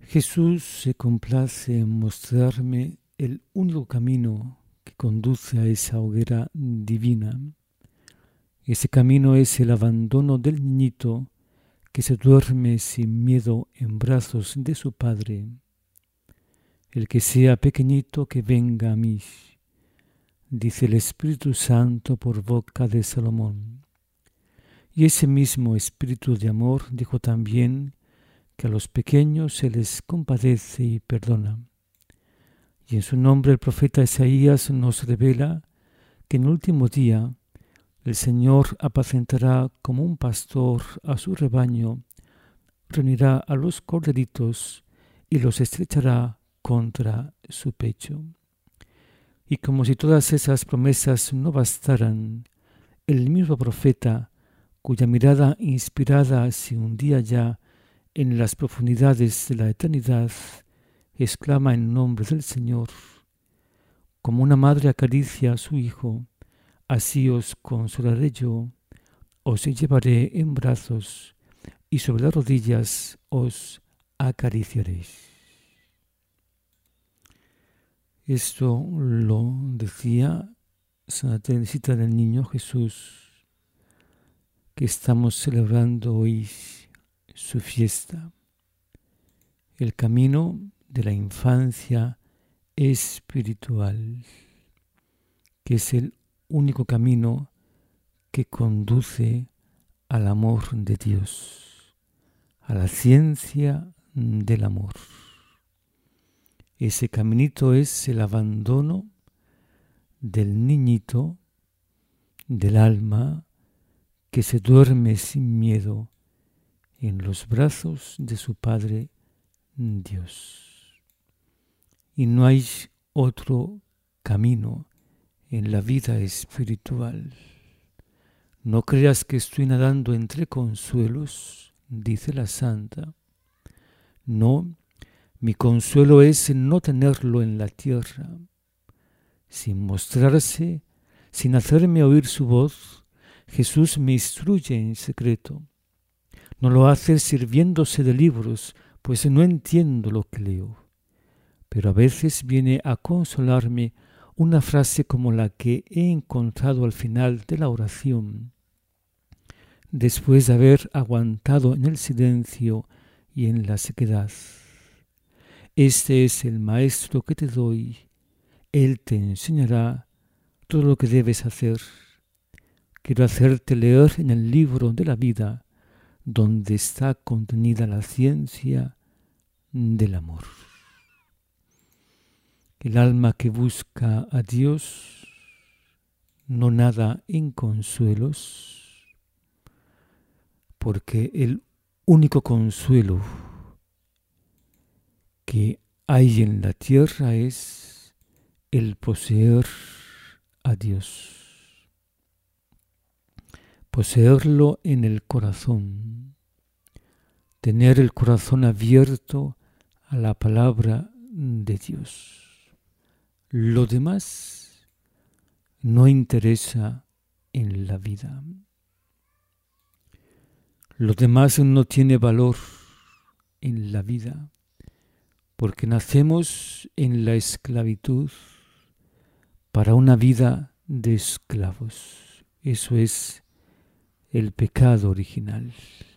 Jesús se complace en mostrarme el único camino que conduce a esa hoguera divina. Ese camino es el abandono del niñito que se duerme sin miedo en brazos de su padre. El que sea pequeñito que venga a mí, dice el Espíritu Santo por boca de Salomón. Y ese mismo Espíritu de amor dijo también que a los pequeños se les compadece y perdona. Y en su nombre el profeta Isaías nos revela que en el último día el Señor apacentará como un pastor a su rebaño, reunirá a los corderitos y los estrechará contra su pecho. Y como si todas esas promesas no bastaran, el mismo profeta, cuya mirada inspirada se hundía ya en las profundidades de la eternidad, exclama en nombre del Señor: como una madre acaricia a su hijo, así os consolaré yo, os llevaré en brazos y sobre las rodillas os acariciaréis. Esto lo decía Santa Teresita del Niño Jesús, que estamos celebrando hoy su fiesta, el camino de la infancia espiritual, que es el único camino que conduce al amor de Dios, a la ciencia del amor. Ese caminito es el abandono del niñito, del alma, que se duerme sin miedo en los brazos de su Padre Dios. Y no hay otro camino en la vida espiritual. No creas que estoy nadando entre consuelos, dice la santa. No, mi consuelo es no tenerlo en la tierra. Sin mostrarse, sin hacerme oír su voz, Jesús me instruye en secreto. No lo hace sirviéndose de libros, pues no entiendo lo que leo. Pero a veces viene a consolarme una frase como la que he encontrado al final de la oración. Después de haber aguantado en el silencio y en la sequedad: este es el maestro que te doy, él te enseñará todo lo que debes hacer. Quiero hacerte leer en el libro de la vida, donde está contenida la ciencia del amor. El alma que busca a Dios no nada en consuelos, porque el único consuelo que hay en la tierra es el poseer a Dios. Poseerlo en el corazón, tener el corazón abierto a la palabra de Dios. Lo demás no interesa en la vida. Lo demás no tiene valor en la vida, porque nacemos en la esclavitud para una vida de esclavos. Eso es el pecado original.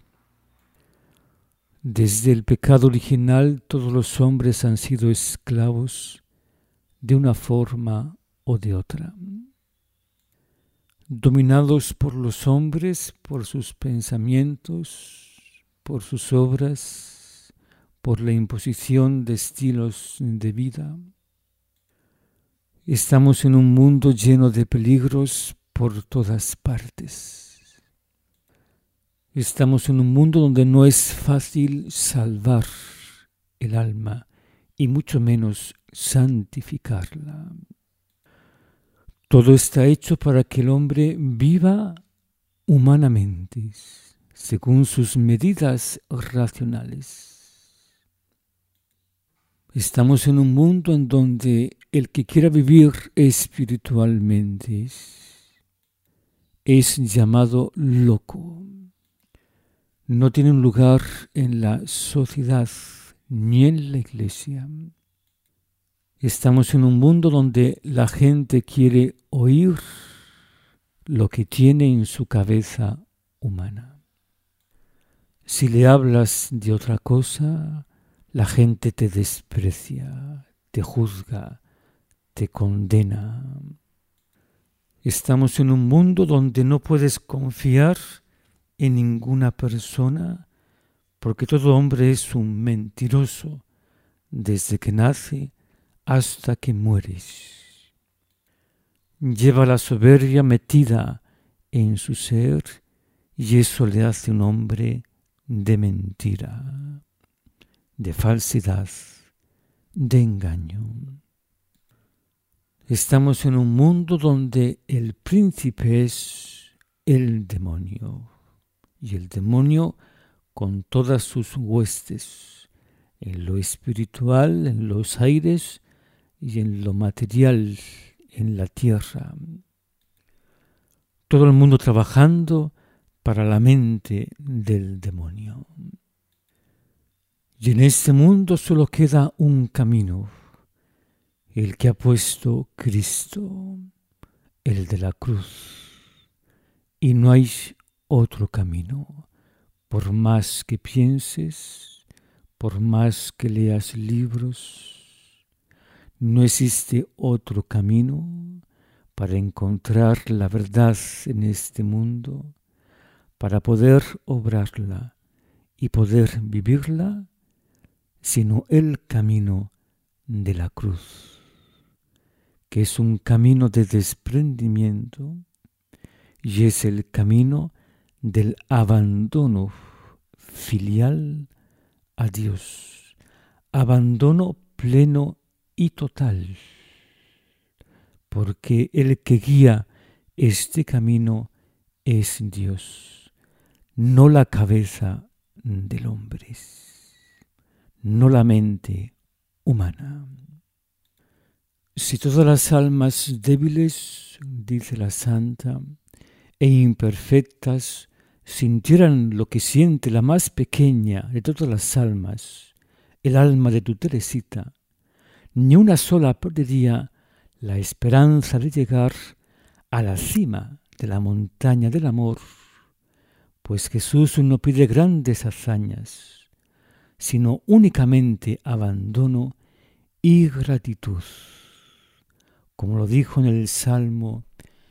Desde el pecado original todos los hombres han sido esclavos de una forma o de otra, dominados por los hombres, por sus pensamientos, por sus obras, por la imposición de estilos de vida. Estamos en un mundo lleno de peligros por todas partes. Estamos en un mundo donde no es fácil salvar el alma y mucho menos santificarla. Todo está hecho para que el hombre viva humanamente, según sus medidas racionales. Estamos en un mundo en donde el que quiera vivir espiritualmente es llamado loco. No tiene un lugar en la sociedad ni en la iglesia. Estamos en un mundo donde la gente quiere oír lo que tiene en su cabeza humana. Si le hablas de otra cosa, la gente te desprecia, te juzga, te condena. Estamos en un mundo donde no puedes confiar en ninguna persona porque todo hombre es un mentiroso desde que nace hasta que mueres. Lleva la soberbia metida en su ser y eso le hace un hombre de mentira, de falsedad, de engaño. Estamos en un mundo donde el príncipe es el demonio y el demonio con todas sus huestes, en lo espiritual, en los aires y en lo material, en la tierra. Todo el mundo trabajando para la mente del demonio. Y en este mundo solo queda un camino, el que ha puesto Cristo, el de la cruz. Y no hay otro camino. Por más que pienses, por más que leas libros, no existe otro camino para encontrar la verdad en este mundo, para poder obrarla y poder vivirla, sino el camino de la cruz, que es un camino de desprendimiento y es el camino del abandono filial a Dios, abandono pleno y total, porque el que guía este camino es Dios, no la cabeza del hombre, no la mente humana. Si todas las almas débiles, dice la santa, e imperfectas, sintieran lo que siente la más pequeña de todas las almas, el alma de tu Teresita, ni una sola perdería la esperanza de llegar a la cima de la montaña del amor, pues Jesús no pide grandes hazañas, sino únicamente abandono y gratitud, como lo dijo en el Salmo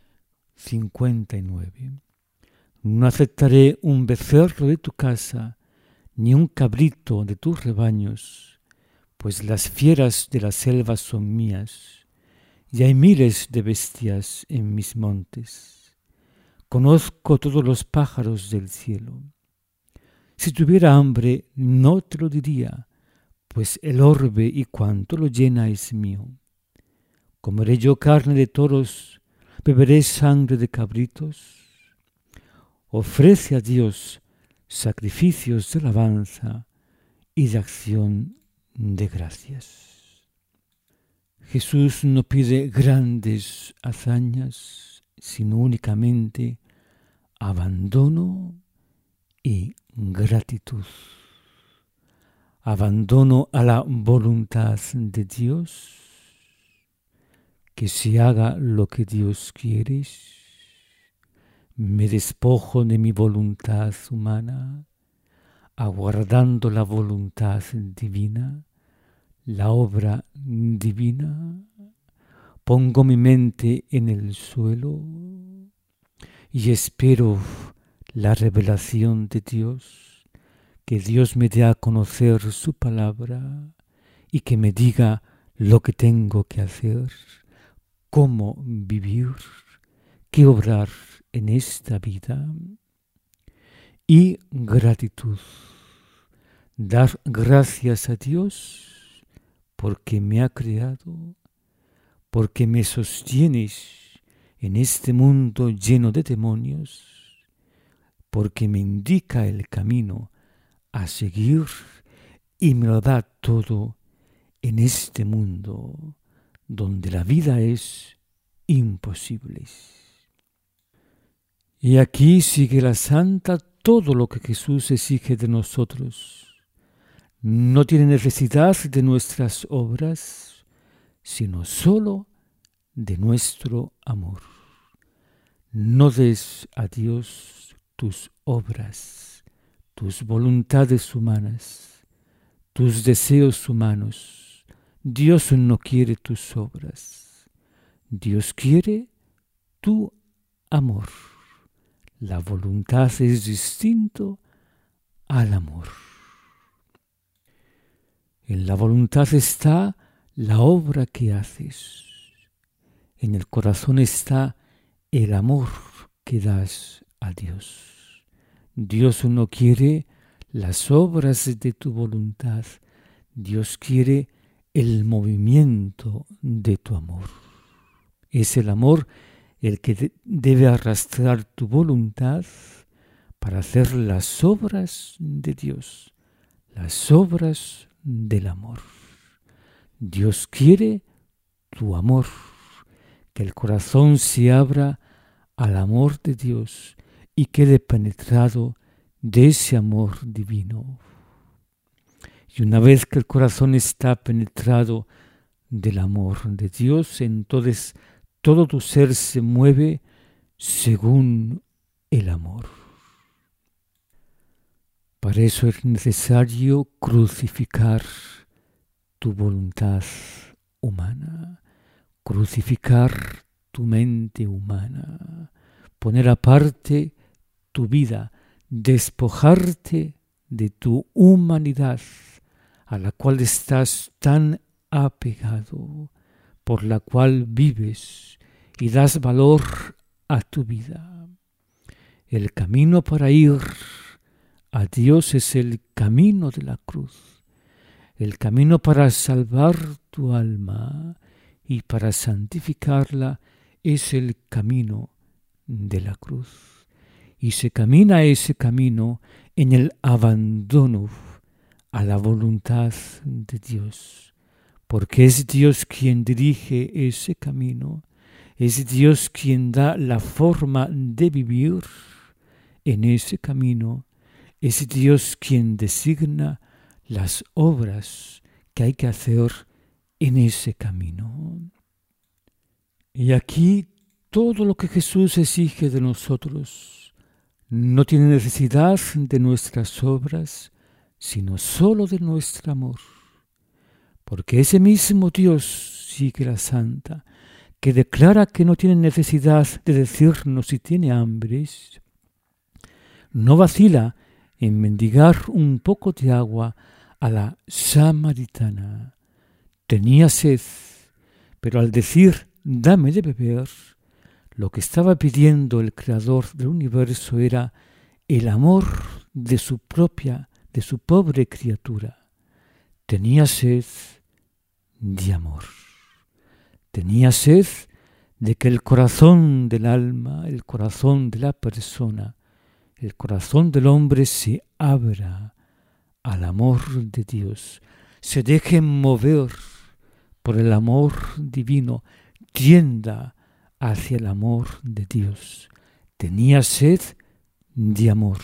59. No aceptaré un becerro de tu casa, ni un cabrito de tus rebaños, pues las fieras de la selva son mías, y hay miles de bestias en mis montes. Conozco todos los pájaros del cielo. Si tuviera hambre, no te lo diría, pues el orbe y cuanto lo llena es mío. Comeré yo carne de toros, beberé sangre de cabritos. Ofrece a Dios sacrificios de alabanza y de acción de gracias. Jesús no pide grandes hazañas, sino únicamente abandono y gratitud. Abandono a la voluntad de Dios, que se haga lo que Dios quiere. Me despojo de mi voluntad humana, aguardando la voluntad divina, la obra divina. Pongo mi mente en el suelo y espero la revelación de Dios, que Dios me dé a conocer su palabra y que me diga lo que tengo que hacer, cómo vivir, qué obrar en esta vida. Y gratitud, dar gracias a Dios porque me ha creado, porque me sostienes en este mundo lleno de demonios, porque me indica el camino a seguir y me lo da todo en este mundo donde la vida es imposible. Y aquí sigue la santa todo lo que Jesús exige de nosotros. no tiene necesidad de nuestras obras, sino solo de nuestro amor. No des a Dios tus obras, tus voluntades humanas, tus deseos humanos. Dios no quiere tus obras. Dios quiere tu amor. La voluntad es distinto al amor. En la voluntad está la obra que haces. En el corazón está el amor que das a Dios. Dios no quiere las obras de tu voluntad. Dios quiere el movimiento de tu amor. Es el amor el que debe arrastrar tu voluntad para hacer las obras de Dios, las obras del amor. Dios quiere tu amor, que el corazón se abra al amor de Dios y quede penetrado de ese amor divino. Y una vez que el corazón está penetrado del amor de Dios, entonces todo tu ser se mueve según el amor. Para eso es necesario crucificar tu voluntad humana, crucificar tu mente humana, poner aparte tu vida, despojarte de tu humanidad a la cual estás tan apegado, por la cual vives y das valor a tu vida. El camino para ir a Dios es el camino de la cruz, el camino para salvar tu alma y para santificarla es el camino de la cruz. Y se camina ese camino en el abandono a la voluntad de Dios, porque es Dios quien dirige ese camino, es Dios quien da la forma de vivir en ese camino, es Dios quien designa las obras que hay que hacer en ese camino. Y aquí todo lo que Jesús exige de nosotros no tiene necesidad de nuestras obras, sino solo de nuestro amor. Porque ese mismo Dios, sigue la santa, que declara que no tiene necesidad de decirnos si tiene hambre, no vacila en mendigar un poco de agua a la samaritana. Tenía sed, pero al decir dame de beber, lo que estaba pidiendo el Creador del universo era el amor de su pobre criatura. Tenía sed de amor. Tenía sed de que el corazón del alma, el corazón de la persona, el corazón del hombre se abra al amor de Dios, se deje mover por el amor divino, tienda hacia el amor de Dios. Tenía sed de amor.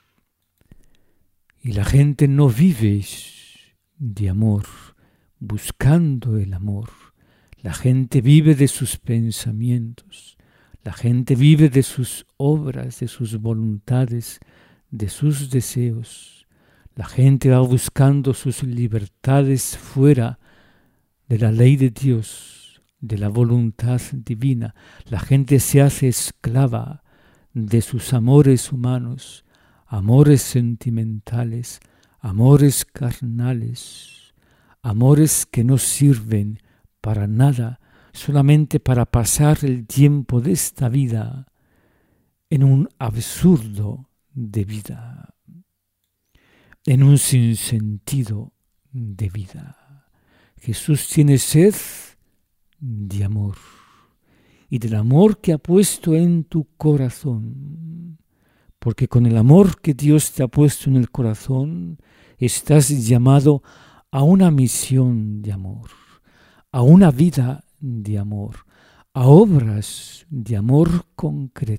Y la gente no vive de amor, buscando el amor. La gente vive de sus pensamientos. La gente vive de sus obras, de sus voluntades, de sus deseos. La gente va buscando sus libertades fuera de la ley de Dios, de la voluntad divina. La gente se hace esclava de sus amores humanos, amores sentimentales, amores carnales, amores que no sirven para nada, solamente para pasar el tiempo de esta vida en un absurdo de vida, en un sinsentido de vida. Jesús tiene sed de amor y del amor que ha puesto en tu corazón, porque con el amor que Dios te ha puesto en el corazón estás llamado a una misión de amor, a una vida de amor, a obras de amor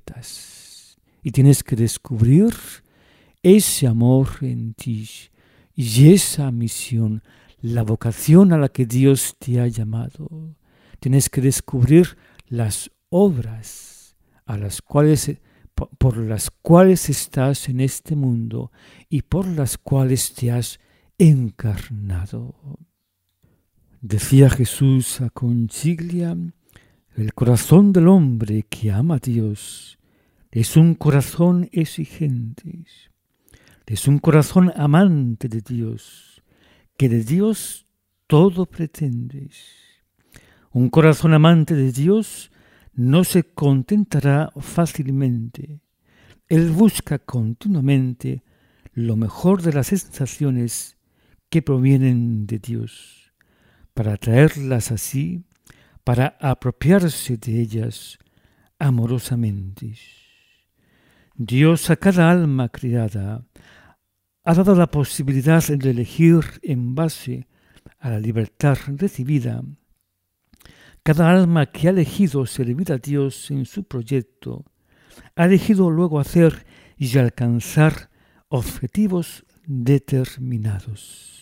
concretas. Y tienes que descubrir ese amor en ti. Y esa misión, la vocación a la que Dios te ha llamado, tienes que descubrir las obras a las cuales, por las cuales estás en este mundo y por las cuales te has encarnado. Decía Jesús a Conchiglia: el corazón del hombre que ama a Dios es un corazón exigente, es un corazón amante de Dios, que de Dios todo pretende. Un corazón amante de Dios no se contentará fácilmente. Él busca continuamente lo mejor de las sensaciones que provienen de Dios, para traerlas así, para apropiarse de ellas amorosamente. Dios a cada alma creada ha dado la posibilidad de elegir en base a la libertad recibida. Cada alma que ha elegido servir a Dios en su proyecto, ha elegido luego hacer y alcanzar objetivos determinados.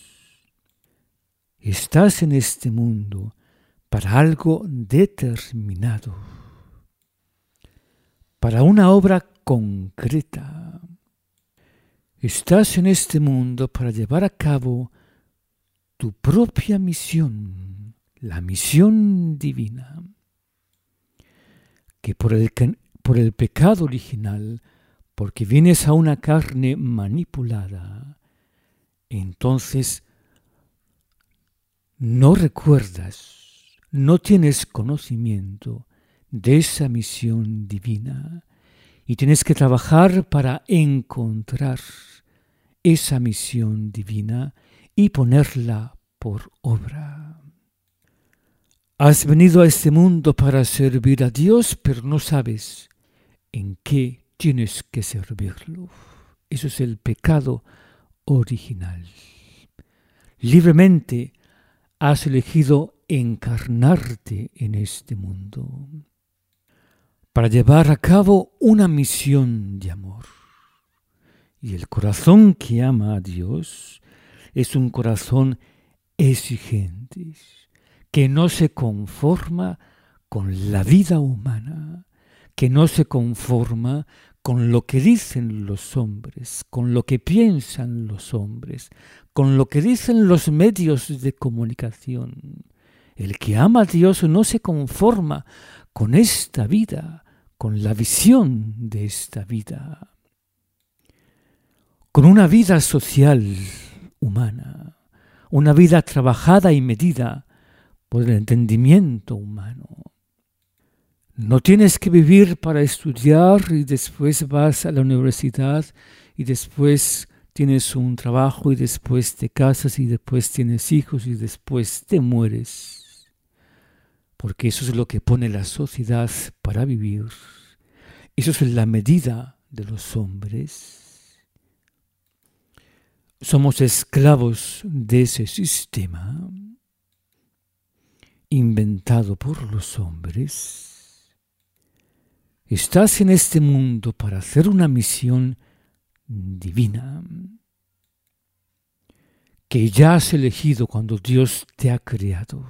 Estás en este mundo para algo determinado, para una obra concreta. Estás en este mundo para llevar a cabo tu propia misión, la misión divina, que por el pecado original, porque vienes a una carne manipulada, entonces no recuerdas, no tienes conocimiento de esa misión divina y tienes que trabajar para encontrar esa misión divina y ponerla por obra. Has venido a este mundo para servir a Dios, pero no sabes en qué tienes que servirlo. Eso es el pecado original. Libremente has elegido encarnarte en este mundo para llevar a cabo una misión de amor. Y el corazón que ama a Dios es un corazón exigente, que no se conforma con la vida humana, que no se conforma con lo que dicen los hombres, con lo que piensan los hombres, con lo que dicen los medios de comunicación. El que ama a Dios no se conforma con esta vida, con la visión de esta vida, con una vida social humana, una vida trabajada y medida por el entendimiento humano. No tienes que vivir para estudiar y después vas a la universidad y después tienes un trabajo y después te casas y después tienes hijos y después te mueres. Porque eso es lo que pone la sociedad para vivir. Eso es la medida de los hombres. Somos esclavos de ese sistema inventado por los hombres. Estás en este mundo para hacer una misión divina que ya has elegido cuando Dios te ha creado.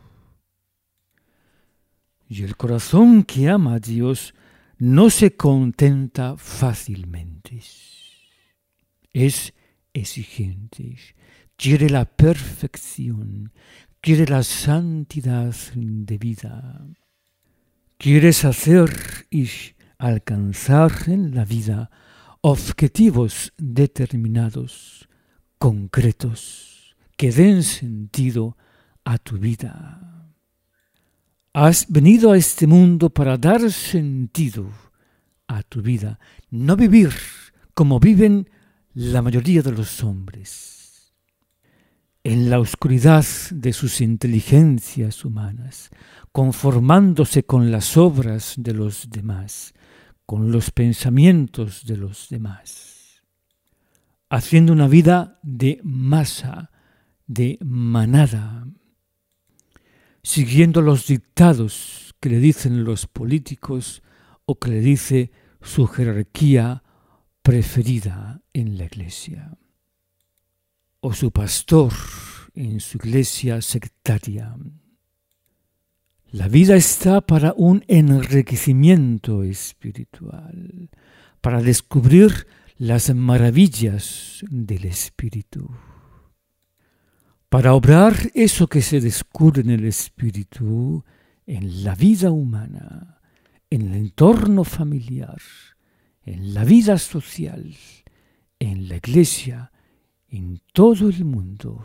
Y el corazón que ama a Dios no se contenta fácilmente. Es exigente, quiere la perfección, quiere la santidad de vida. Quieres hacer y alcanzar en la vida objetivos determinados, concretos, que den sentido a tu vida. Has venido a este mundo para dar sentido a tu vida, no vivir como viven la mayoría de los hombres, en la oscuridad de sus inteligencias humanas, conformándose con las obras de los demás, con los pensamientos de los demás, haciendo una vida de masa, de manada, siguiendo los dictados que le dicen los políticos o que le dice su jerarquía preferida en la Iglesia. o su pastor en su iglesia sectaria. La vida está para un enriquecimiento espiritual, para descubrir las maravillas del Espíritu. Para obrar eso que se descubre en el Espíritu, en la vida humana, en el entorno familiar, en la vida social, en la iglesia, en todo el mundo.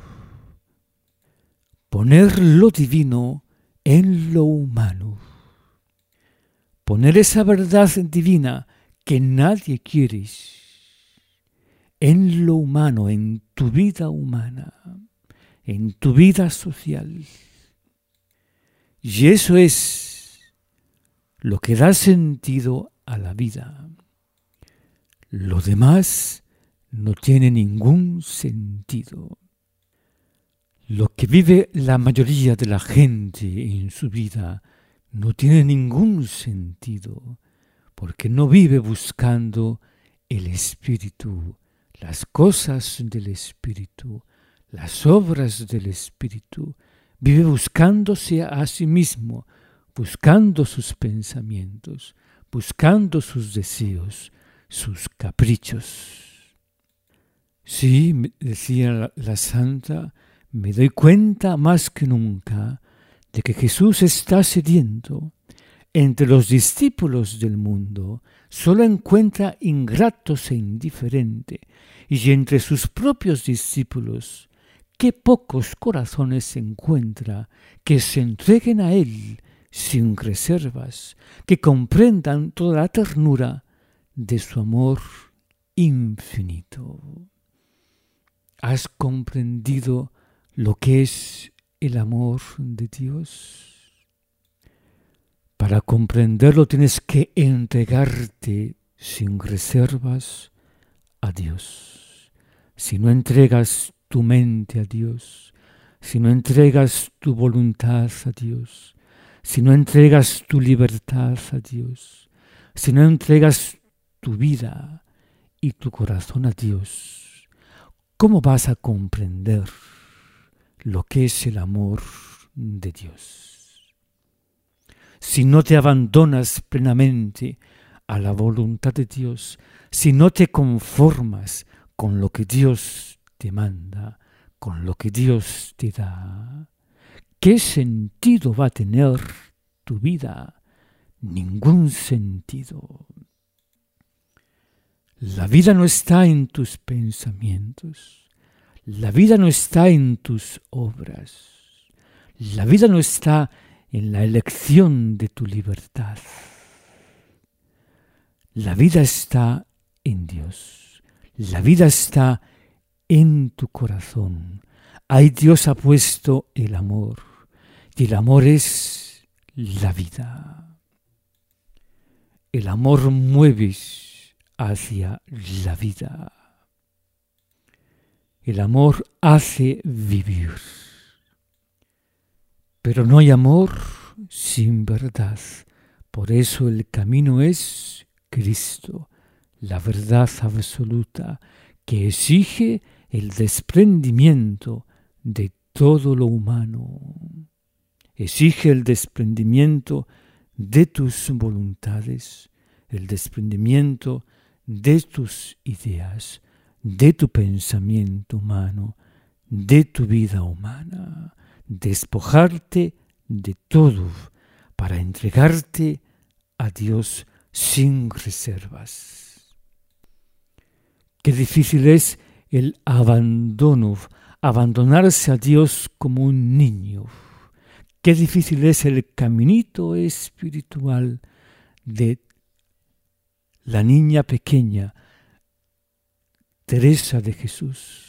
Poner lo divino en lo humano. Poner esa verdad divina que nadie quiere en lo humano, en tu vida humana, en tu vida social. Y eso es lo que da sentido a la vida. Lo demás no tiene ningún sentido. Lo que vive la mayoría de la gente en su vida no tiene ningún sentido, porque no vive buscando el Espíritu, las cosas del Espíritu, las obras del Espíritu. Vive buscándose a sí mismo, buscando sus pensamientos, buscando sus deseos, sus caprichos. Sí, decía la santa, me doy cuenta más que nunca de que Jesús está sediento. Entre los discípulos del mundo solo encuentra ingratos e indiferentes, y entre sus propios discípulos, qué pocos corazones se encuentra que se entreguen a Él sin reservas, que comprendan toda la ternura de su amor infinito. ¿Has comprendido lo que es el amor de Dios? Para comprenderlo tienes que entregarte sin reservas a Dios. Si no entregas tu mente a Dios, si no entregas tu voluntad a Dios, si no entregas tu libertad a Dios, si no entregas tu vida y tu corazón a Dios, ¿cómo vas a comprender lo que es el amor de Dios? Si no te abandonas plenamente a la voluntad de Dios, si no te conformas con lo que Dios te manda, con lo que Dios te da, ¿qué sentido va a tener tu vida? Ningún sentido. La vida no está en tus pensamientos. La vida no está en tus obras. La vida no está en la elección de tu libertad. La vida está en Dios. La vida está en tu corazón. Ahí Dios ha puesto el amor. Y el amor es la vida. El amor mueve hacia la vida. El amor hace vivir. Pero no hay amor sin verdad. Por eso el camino es Cristo, la verdad absoluta, que exige el desprendimiento de todo lo humano. Exige el desprendimiento de tus voluntades, el desprendimiento de tus ideas, de tu pensamiento humano, de tu vida humana. Despojarte de todo para entregarte a Dios sin reservas. Qué difícil es el abandono, abandonarse a Dios como un niño. Qué difícil es el caminito espiritual de la niña pequeña, Teresa de Jesús,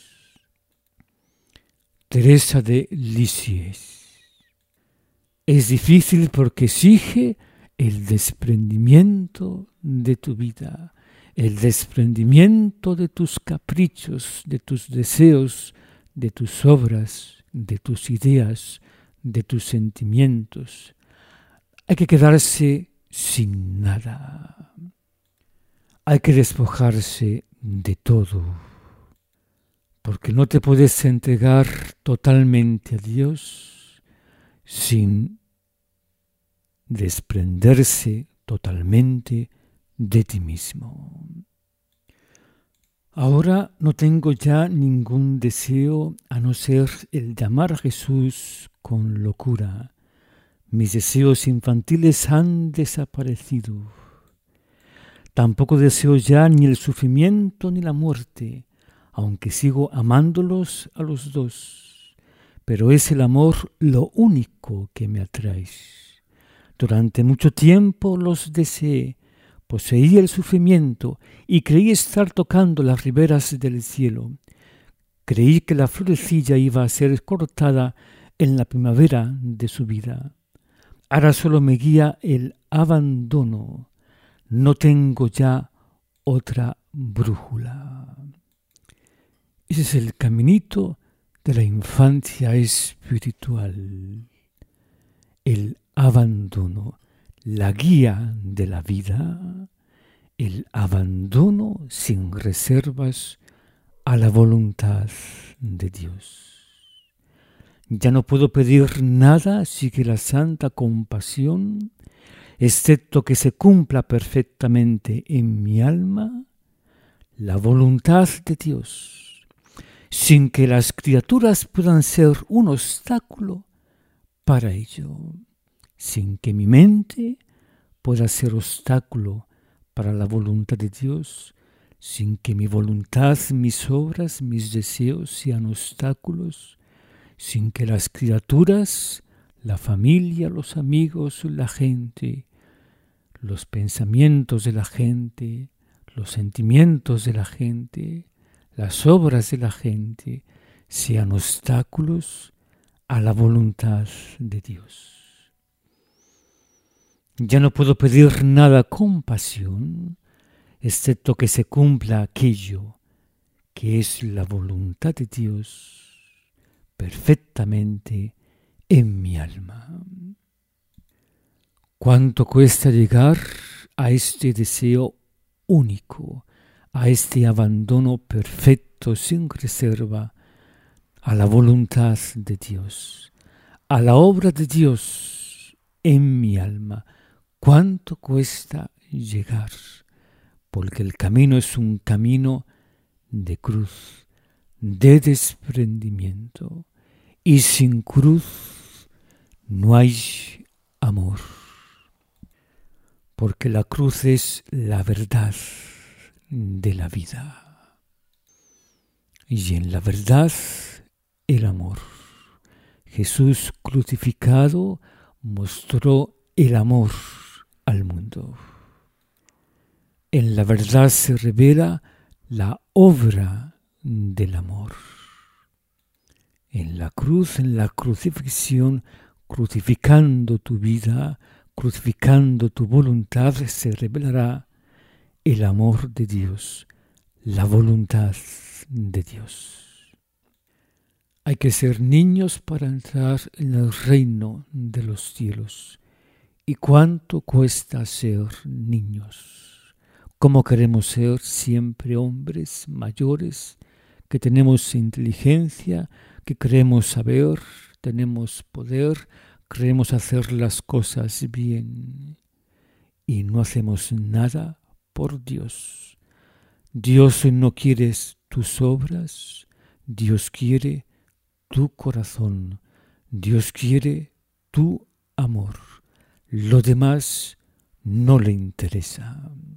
Teresa de Lisieux. Es difícil porque exige el desprendimiento de tu vida, el desprendimiento de tus caprichos, de tus deseos, de tus obras, de tus ideas, de tus sentimientos. Hay que quedarse sin nada. Hay que despojarse de todo porque no te puedes entregar totalmente a Dios sin desprenderse totalmente de ti mismo. Ahora no tengo ya ningún deseo a no ser el de amar a Jesús con locura. Mis deseos infantiles han desaparecido. Tampoco deseo ya ni el sufrimiento ni la muerte, aunque sigo amándolos a los dos. Pero es el amor lo único que me atrae. Durante mucho tiempo los deseé, poseí el sufrimiento y creí estar tocando las riberas del cielo. Creí que la florecilla iba a ser cortada en la primavera de su vida. Ahora solo me guía el abandono. No tengo ya otra brújula. Ese es el caminito de la infancia espiritual. El abandono, la guía de la vida, el abandono sin reservas a la voluntad de Dios. Ya no puedo pedir nada, sigue la santa compasión, excepto que se cumpla perfectamente en mi alma la voluntad de Dios, sin que las criaturas puedan ser un obstáculo para ello, sin que mi mente pueda ser obstáculo para la voluntad de Dios, sin que mi voluntad, mis obras, mis deseos sean obstáculos, sin que las criaturas, la familia, los amigos, la gente, los pensamientos de la gente, los sentimientos de la gente, las obras de la gente, sean obstáculos a la voluntad de Dios. Ya no puedo pedir nada con pasión, excepto que se cumpla aquello que es la voluntad de Dios perfectamente en mi alma. ¿Cuánto cuesta llegar a este deseo único, a este abandono perfecto sin reserva a la voluntad de Dios, a la obra de Dios en mi alma? ¿Cuánto cuesta llegar? Porque el camino es un camino de cruz, de desprendimiento, y sin cruz no hay amor. Porque la cruz es la verdad de la vida. Y en la verdad, el amor. Jesús crucificado mostró el amor al mundo. En la verdad se revela la obra del amor. En la cruz, en la crucifixión, crucificando tu vida, crucificando tu voluntad, se revelará el amor de Dios, la voluntad de Dios. Hay que ser niños para entrar en el reino de los cielos. ¿Y cuánto cuesta ser niños? ¿Cómo queremos ser siempre hombres mayores, que tenemos inteligencia, que queremos saber, tenemos poder, queremos hacer las cosas bien y no hacemos nada por Dios? Dios no quiere tus obras, Dios quiere tu corazón, Dios quiere tu amor. Lo demás no le interesa.